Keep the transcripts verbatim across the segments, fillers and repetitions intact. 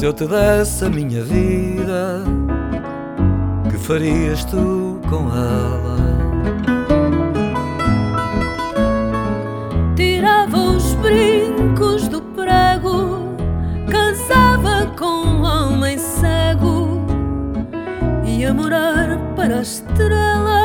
Se eu te desse a minha vida, que farias tu com ela? Tirava os brincos do prego, casava com um homem cego, ia morar para a estrela.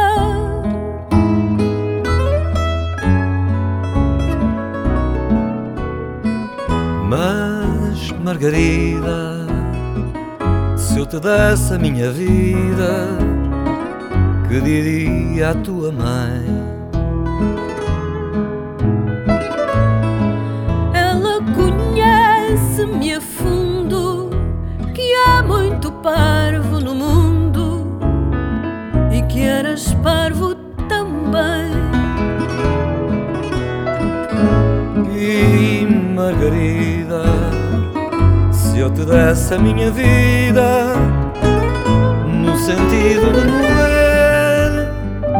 Mas, Margarida, se eu te desse a minha vida, que diria a tua mãe? Ela conhece-me a fundo, que há muito parvo no mundo e que eras parvo também. E, Margarida, se eu te desse a minha vida, no sentido de morrer,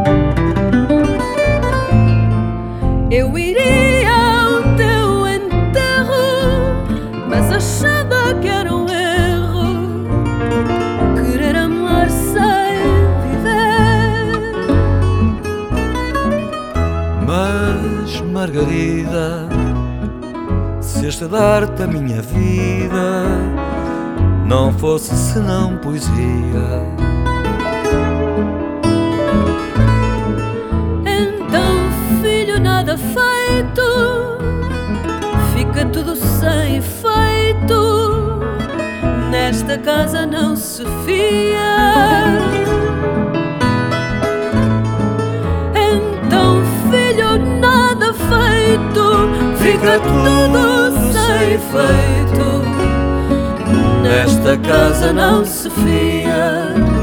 eu iria ao teu enterro, mas achava que era um erro querer amar sem viver. mas, Margarida, se este dar-te a minha vida não fosse senão poesia, então, filho, nada feito, fica tudo sem efeito, nesta casa não se fia. Então, filho, nada feito, fica tudo sem efeito, nesta casa não se fia.